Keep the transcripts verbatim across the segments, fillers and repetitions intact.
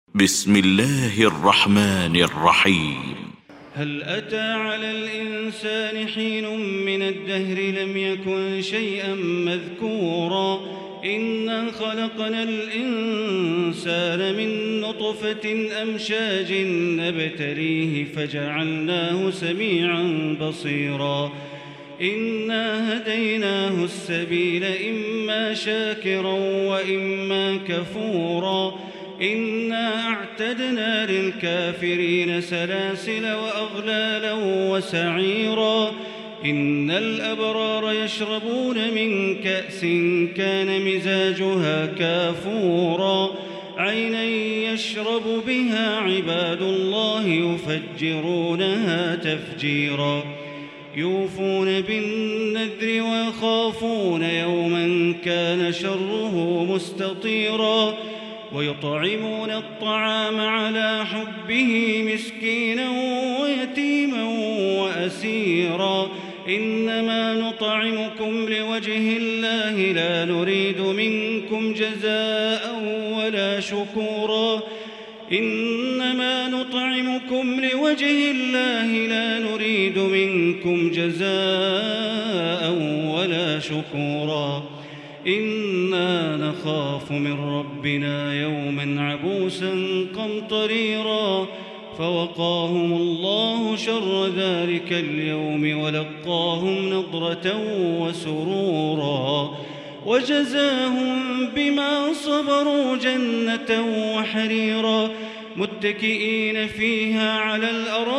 بسم الله الرحمن الرحيم. هل أتى على الإنسان حين من الدهر لم يكن شيئا مذكورا إنا خلقنا الإنسان من نطفة أمشاج نبتليه فجعلناه سميعا بصيرا إنا هديناه السبيل إما شاكرا وإما كفورا إنا أعتدنا للكافرين سلاسل وأغلالا وسعيرا إن الأبرار يشربون من كأس كان مزاجها كافورا عينا يشرب بها عباد الله يفجرونها تفجيرا يوفون بالنذر ويخافون يوما كان شره مستطيرا ويطعمون الطعام على حبه مسكينا ويتيما وأسيرا إنما نطعمكم لوجه الله لا نريد منكم جزاء ولا شكورا إنما نطعمكم لوجه الله لا نريد منكم جزاء ولا شكورا إنا نخاف من ربنا يوما عبوسا قمطريرا فوقاهم الله شر ذلك اليوم ولقاهم نضرة وسرورا وجزاهم بما صبروا جنة وحريرا متكئين فيها على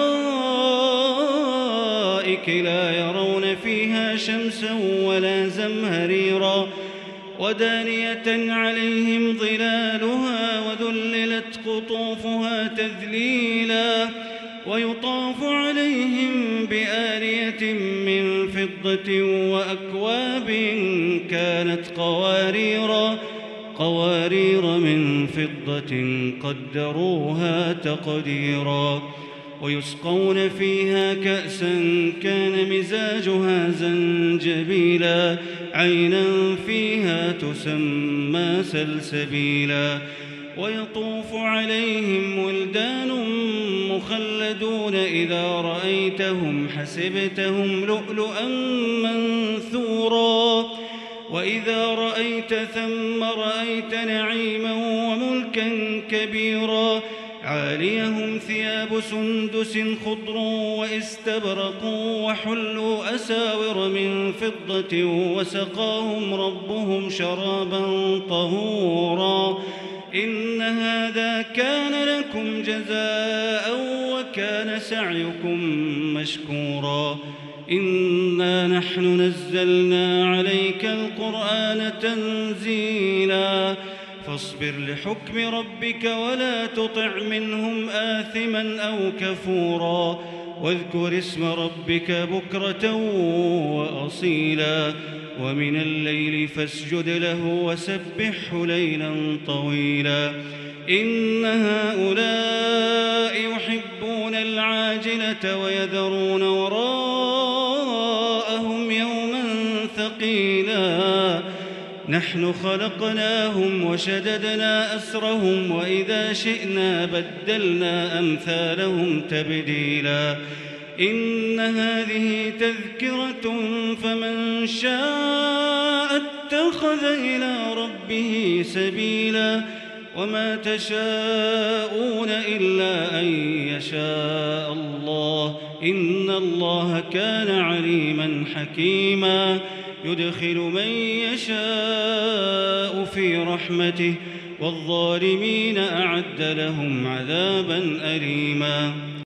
الأرائك لا يرون فيها شمسا ولا زمهريرا ودانية عليهم ظلالها وذللت قطوفها تذليلا ويطاف عليهم بآنية من فضة وأكواب كانت قواريرا قوارير من فضة قدروها تقديرا ويسقون فيها كأسا كان مزاجها زنجبيلا عينا فيها تسمى سلسبيلا ويطوف عليهم ولدان مخلدون إذا رأيتهم حسبتهم لؤلؤا منثورا وإذا رأيت ثم رأيت نعيما وملكا كبيرا عاليهم ثياب سندس خضر واستبرق وحلوا أساور من فضة وسقاهم ربهم شرابا طهورا إن هذا كان لكم جزاء وكان سعيكم مشكورا إنا نحن نزلنا عليك القرآن تنزيلا فاصبر لحكم ربك ولا تطع منهم آثما أو كفورا واذكر اسم ربك بكرة وأصيلا ومن الليل فاسجد له وسبحه ليلا طويلا إن هؤلاء يحبون العاجلة ويذرون وراءهم يوما ثقيلا نحن خلقناهم وشددنا أسرهم وإذا شئنا بدلنا أمثالهم تبديلا إن هذه تذكرة فمن شاء اتخذ إلى ربه سبيلا وما تشاءون إلا أن يشاء الله إن الله كان عليما حكيما يدخل من يشاء في رحمته والظالمين أعد لهم عذابا أليما.